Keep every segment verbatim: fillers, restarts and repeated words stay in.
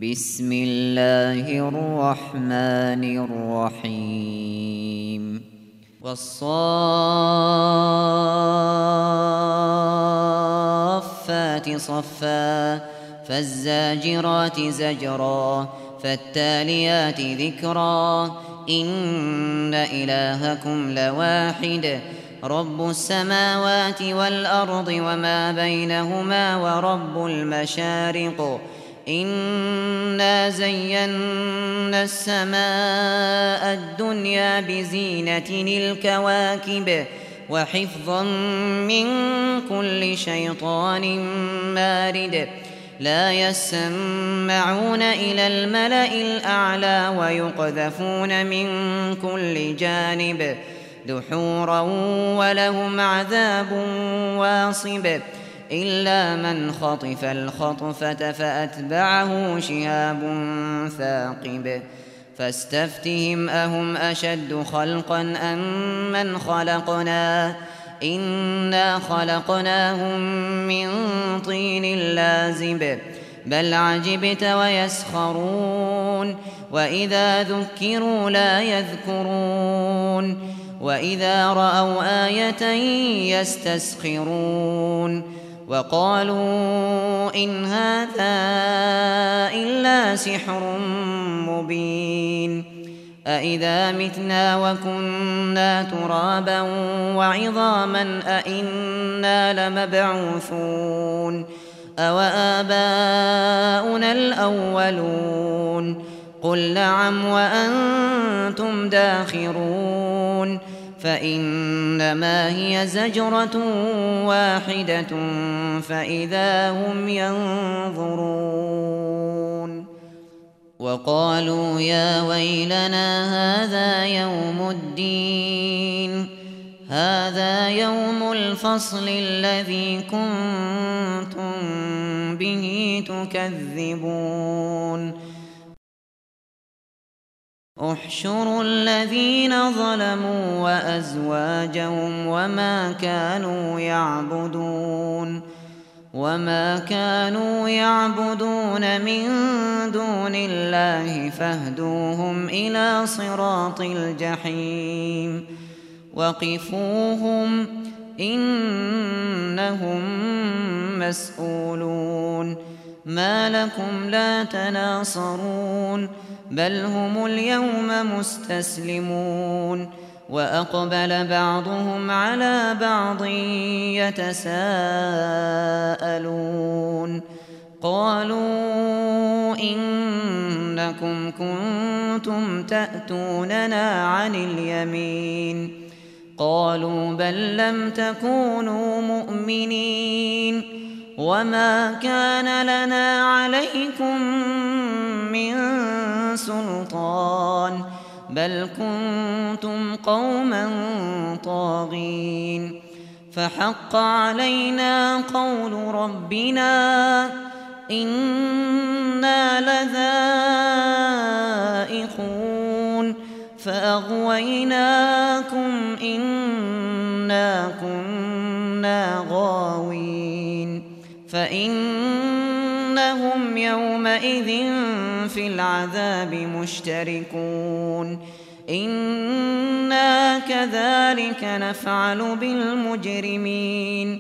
بسم الله الرحمن الرحيم والصافات صفا فالزاجرات زجرا فالتاليات ذكرا إن إلهكم لواحد رب السماوات والأرض وما بينهما ورب المشارق إنا زينا السماء الدنيا بزينة الكواكب وحفظا من كل شيطان مارد لا يسمعون إلى الملأ الأعلى ويقذفون من كل جانب دحورا ولهم عذاب واصب إلا من خطف الخطفة فأتبعه شهاب ثاقب فاستفتهم أهم أشد خلقا أم من خلقنا إنا خلقناهم من طين لازب بل عجبت ويسخرون وإذا ذكروا لا يذكرون وإذا رأوا آية يستسخرون وقالوا إن هذا إلا سحر مبين أإذا متنا وكنا ترابا وعظاما أإنا لمبعوثون أوآباؤنا الأولون قل نعم وأنتم داخرون فإنما هي زجرة واحدة فإذا هم ينظرون وقالوا يا ويلنا هذا يوم الدين هذا يوم الفصل الذي كنتم به تكذبون احشروا الذين ظلموا وأزواجهم وما كانوا يعبدون وما كانوا يعبدون من دون الله فاهدوهم إلى صراط الجحيم وقفوهم إنهم مسؤولون ما لكم لا تناصرون بل هم اليوم مستسلمون وأقبل بعضهم على بعض يتساءلون قالوا إنكم كنتم تأتوننا عن اليمين قالوا بل لم تكونوا مؤمنين وما كان لنا عليكم من سلطان بل كنتم قوما طاغين فحق علينا قول ربنا إنا لذائقون فأغويناكم إنا كنا غاوين فإنهم يومئذ في العذاب مشتركون إنا كذلك نفعل بالمجرمين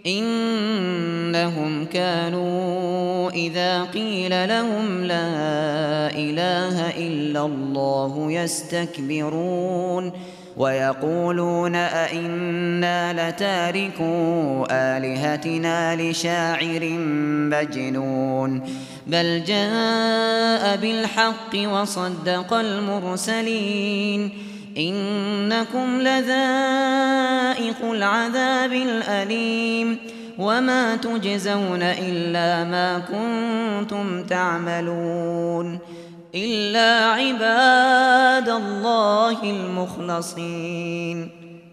إنهم كانوا إذا قيل لهم لا إله إلا الله يستكبرون ويقولون أئنا لتاركو آلهتنا لشاعر مجنون بل جاء بالحق وصدق المرسلين إنكم لذائق العذاب الأليم وما تجزون إلا ما كنتم تعملون إلا عباد الله المخلصين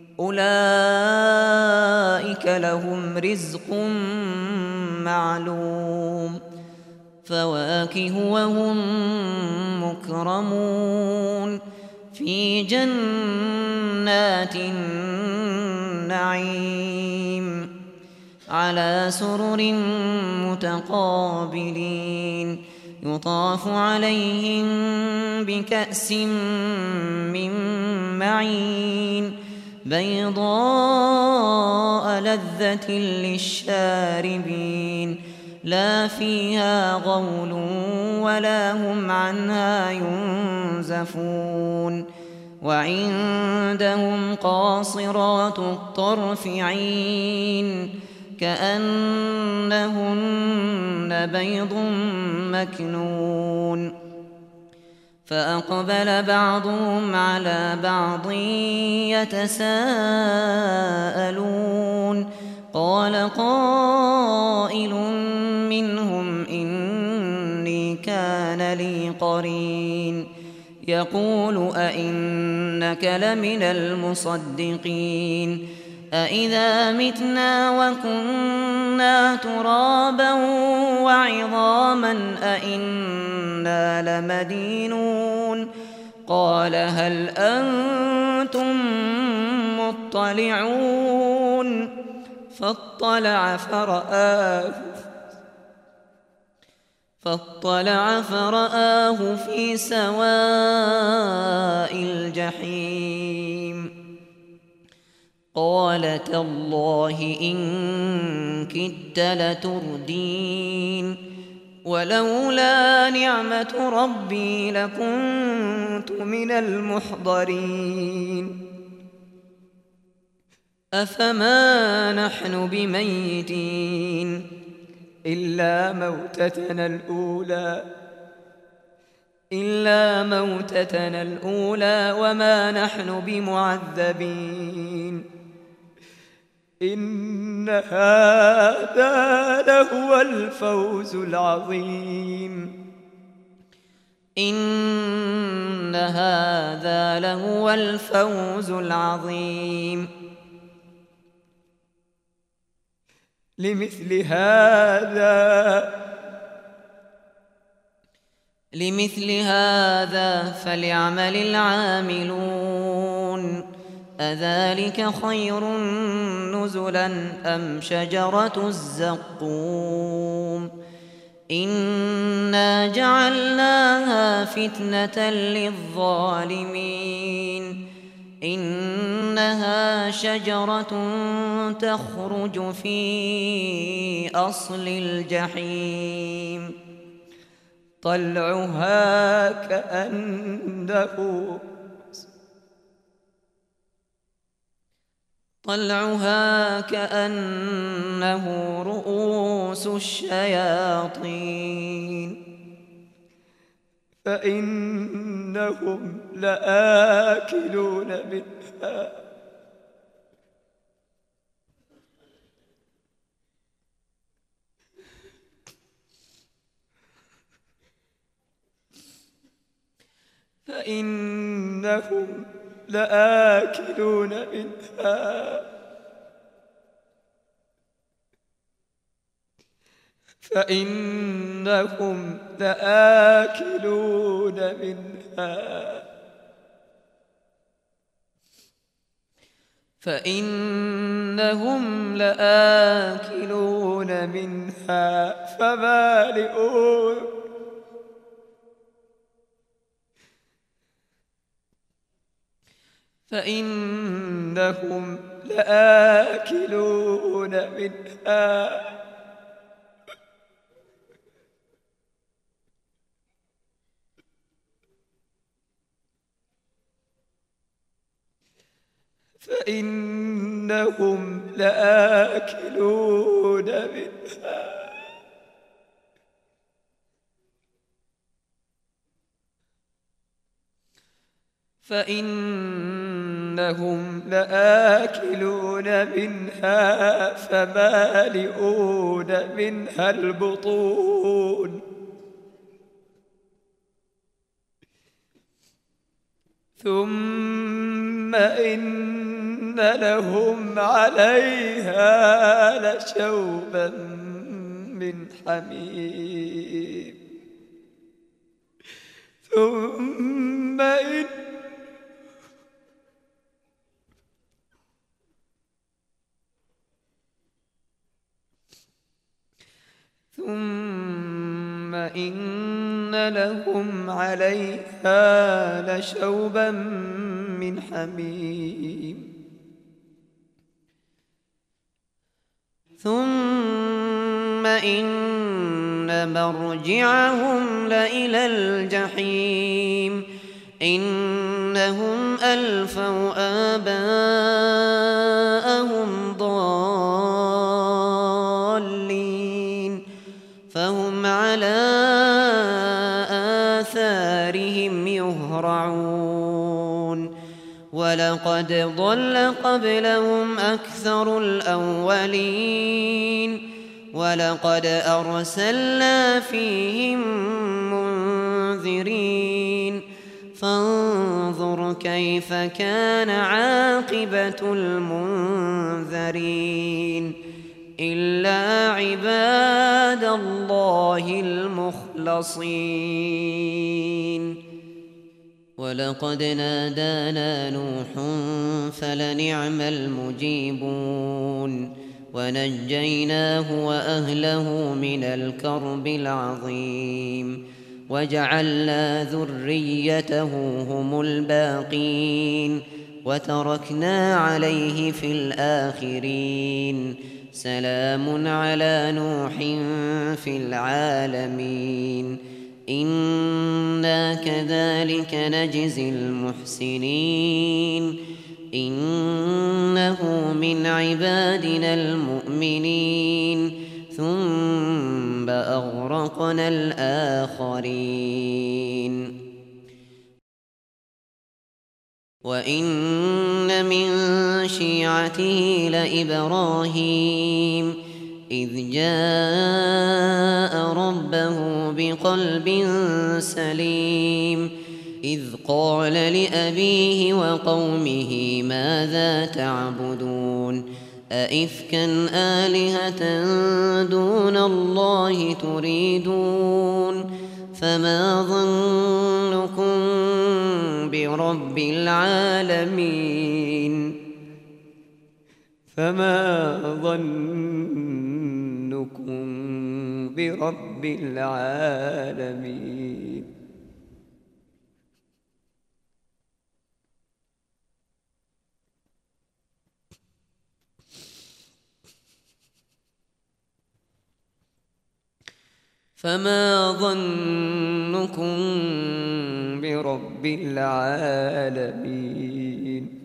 أولئك لهم رزق معلوم فواكه وهم مكرمون في جنات النعيم على سرر متقابلين يطاف عليهم بكأس من معين بيضاء لذة للشاربين لا فيها غول ولا هم عنها ينزفون وعندهم قاصرات الطرف عين كأنهن بيض مكنون فأقبل بعضهم على بعض يتساءلون قال قائل منهم إني كان لي قرين يقول أئنك لمن المصدقين أإذا متنا وكنا ترابا وعظاما أإنا لمدينون قال هل أنتم مطلعون فاطلع فرآه فاطلع فرآه في سواء الجحيم قال تالله إن كدت لتردين ولولا نعمة ربي لكنت من المحضرين أفما نحن بميتين إلا موتتنا الأولى إلا موتتنا الأولى وما نحن بمعذبين إن هذا لهو الفوز العظيم إن هذا لهو الفوز العظيم لمثل هذا لمثل هذا فليعمل العاملون أذلك خير نزلا أم شجرة الزقوم إنا جعلناها فتنة للظالمين إنها شجرة تخرج في أصل الجحيم طلعها كأنه طلعها كأنه رؤوس الشياطين فإنهم لآكلون منها فإنهم لآكلون منها فإنهم لآكلون منها فإنهم لآكلون منها فمالئون فإنهم لآكلون منها فإنهم لآكلون منها فإنهم لآكلون منها فمالئون منها البطون ثم إن لهم عليها لشوبا من حميم ثم إن ثم إن لهم عليها لشوبا من حميم ثم إن مرجعهم لإلى الجحيم إنهم ألفوا آباءهم ضالين فهم على آثارهم يهرعون ولقد ضل قبلهم أكثر الأولين ولقد أرسلنا فيهم منذرين فانظر كيف كان عاقبة المنذرين إلا عباد الله المخلصين ولقد نادانا نوح فلنعم المجيبون ونجيناه وأهله من الكرب العظيم وجعلنا ذريته هم الباقين وتركنا عليه في الآخرين سلام على نوح في العالمين إنا كذلك نجزي المحسنين إنه من عبادنا المؤمنين ثم أغرقنا الآخرين وإن من شيعته لإبراهيم إذ جاء ربه بقلب سليم إذ قال لأبيه وقومه ماذا تعبدون أئفكا آلهة دون الله تريدون فما ظنكم برب العالمين فما ظنكم برب العالمين فما ظنكم برب العالمين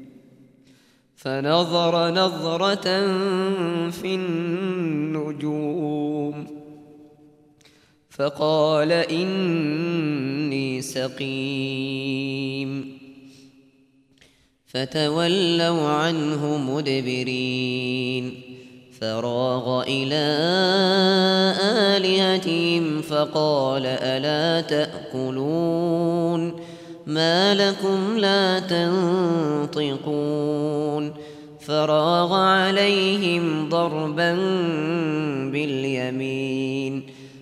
فنظر نظرة في النجوم فقال إني سقيم فتولوا عنه مدبرين فراغ إلى آلهتهم فقال ألا تأكلون ما لكم لا تنطقون فراغ عليهم ضربا باليمين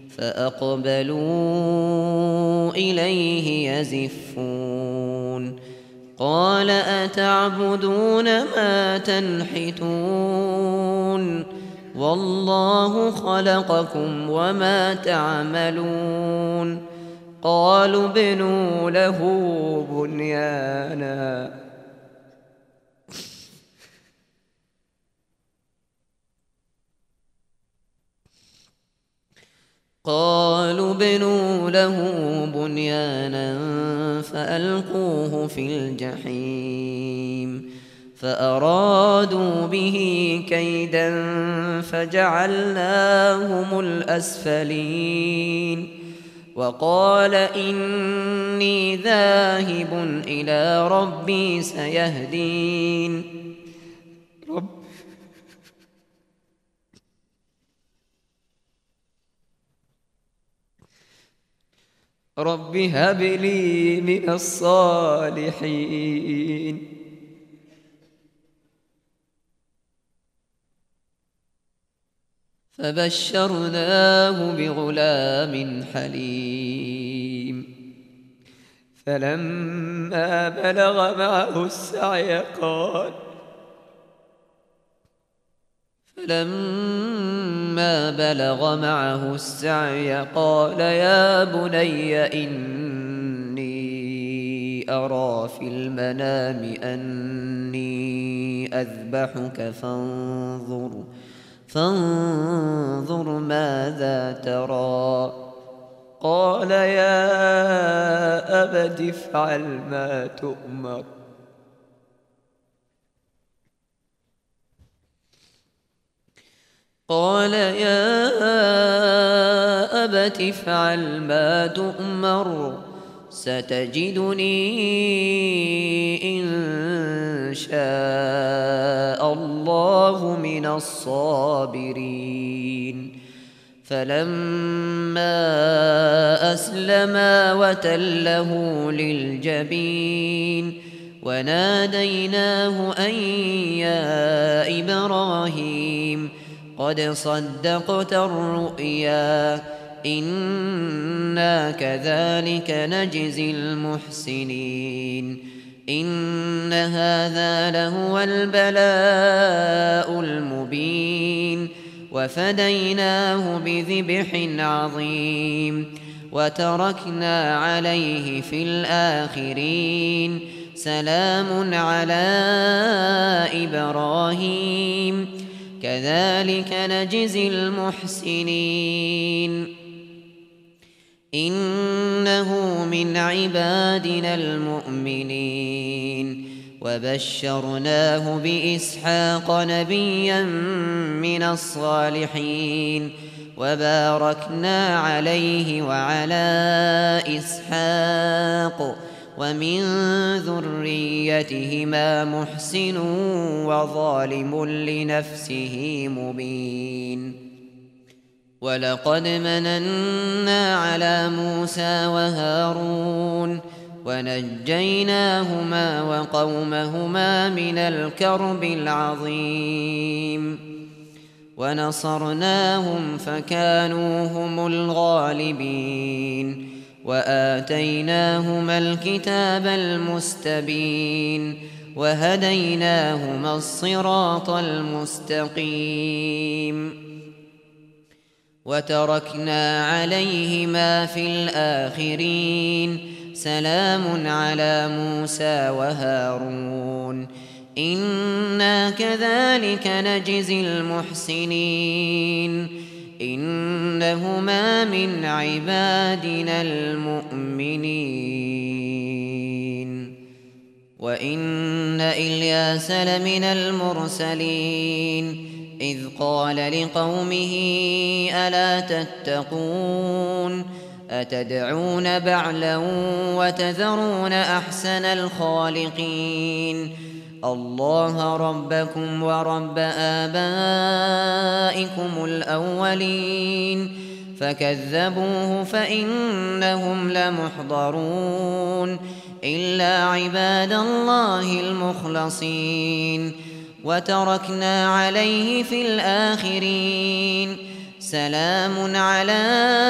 فأقبلوا إليه يزفون قال أتعبدون ما تنحتون والله خلقكم وما تعملون قالوا ابنوا له بنيانا قالوا ابنوا له بنيانا فألقوه في الجحيم فأرادوا به كيدا فجعلناهم الأسفلين وقال إني ذاهب إلى ربي سيهدين رب رب هب لي من الصالحين فبشرناه بغلام حليم فلما بلغ معه السعي قال فلما بلغ معه السعي قال يا بني إني أرى في المنام أني أذبحك فانظر فانظر ماذا ترى. قال يا أبت افعل ما تؤمر قال يا أبت افعل ما تؤمر ستجدني إن شاء الله من الصابرين. فلما أسلما وتله للجبين وناديناه أن يا إبراهيم قد صدقت الرؤيا إنا كذلك نجزي المحسنين إن هذا لهو البلاء المبين وفديناه بذبح عظيم وتركنا عليه في الآخرين سلام على إبراهيم كذلك نجزي المحسنين إنه من عبادنا المؤمنين وبشرناه بإسحاق نبيا من الصالحين وباركنا عليه وعلى إسحاق ومن ذريتهما محسن وظالم لنفسه مبين. ولقد مننا على موسى وهارون ونجيناهما وقومهما من الكرب العظيم ونصرناهم فكانوا هم الغالبين وآتيناهما الكتاب المستبين وهديناهما الصراط المستقيم وتركنا عليهما في الآخرين سلام على موسى وهارون إنا كذلك نجزي المحسنين إنهما من عبادنا المؤمنين. وإن إلياس لمن المرسلين إذ قال لقومه ألا تتقون أتدعون بعلا وتذرون أحسن الخالقين الله ربكم ورب آبائكم الأولين فكذبوه فإنهم لمحضرون إلا عباد الله المخلصين وتركنا عليه في الآخرين سلام على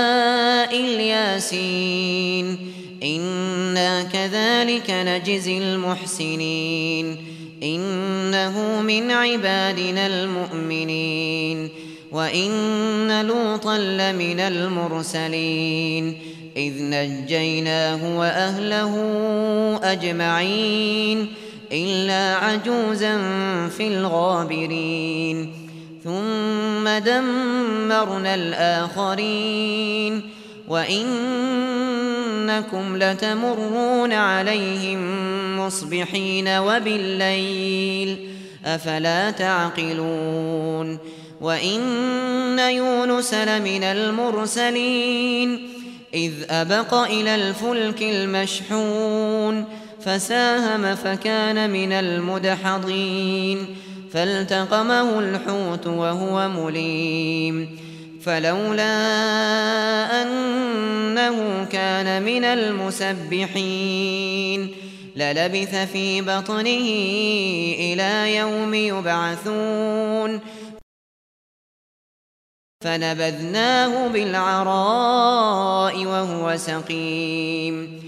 الياسين إنا كذلك نجزي المحسنين إنه من عبادنا المؤمنين. وإن لوطا لمن المرسلين إذ نجيناه وأهله أجمعين إلا عجوزا في الغابرين ثم دمرنا الآخرين وإنكم لتمرون عليهم مصبحين وبالليل أفلا تعقلون. وإن يونس لمن المرسلين إذ أبق إلى الفلك المشحون فساهم فكان من المدحضين فالتقمه الحوت وهو مليم فلولا أنه كان من المسبحين للبث في بطنه إلى يوم يبعثون فنبذناه بالعراء وهو سقيم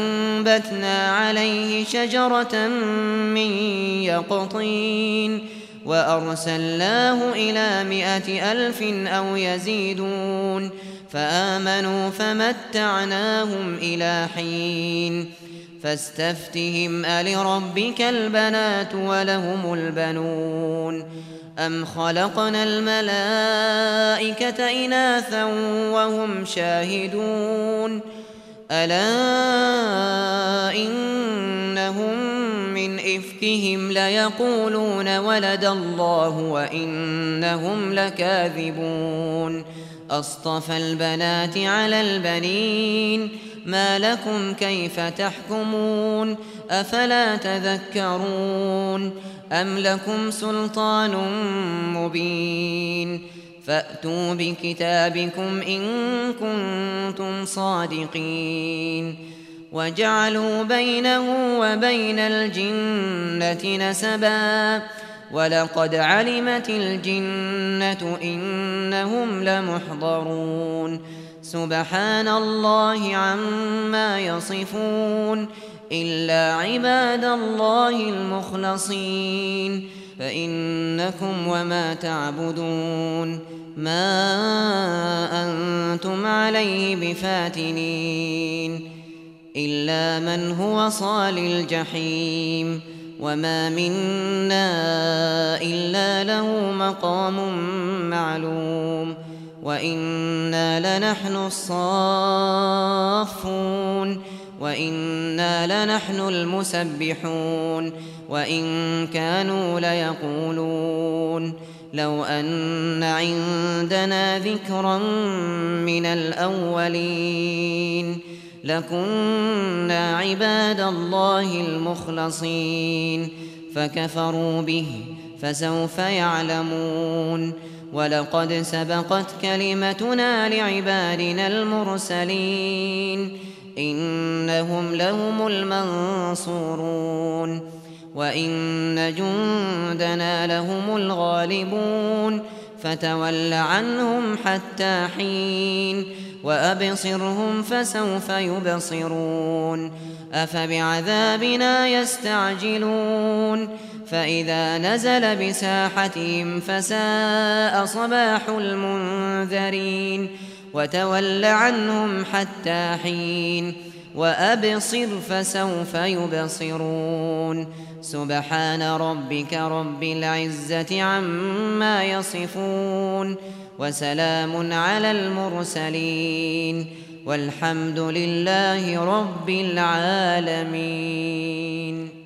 وأنبتنا عليه شجرة من يقطين وأرسلناه إلى مائة ألف أو يزيدون فآمنوا فمتعناهم إلى حين فاستفتهم ألربك البنات ولهم البنون أم خلقنا الملائكة إناثا وهم شاهدون ألا إنهم من إفكهم ليقولون ولد الله وإنهم لكاذبون أصطفى البنات على البنين ما لكم كيف تحكمون أفلا تذكرون أم لكم سلطان مبين فأتوا بكتابكم إن كنتم صادقين وجعلوا بينه وبين الجنة نسبا ولقد علمت الجنة إنهم لمحضرون سبحان الله عما يصفون إلا عباد الله المخلصين فإنكم وما تعبدون ما أنتم عليه بفاتنين إلا من هو صال الجحيم وما منا إلا له مقام معلوم وإنا لنحن الصافون وإنا لنحن المسبحون وإن كانوا ليقولون لو أن عندنا ذكرا من الأولين لكنا عباد الله المخلصين فكفروا به فسوف يعلمون ولقد سبقت كلمتنا لعبادنا المرسلين إنهم لهم المنصورون وإن جندنا لهم الغالبون فتول عنهم حتى حين وأبصرهم فسوف يبصرون أفبعذابنا يستعجلون فإذا نزل بساحتهم فساء صباح المنذرين وتول عنهم حتى حين وأبصر فسوف يبصرون سبحان ربك رب العزة عما يصفون وسلام على المرسلين والحمد لله رب العالمين.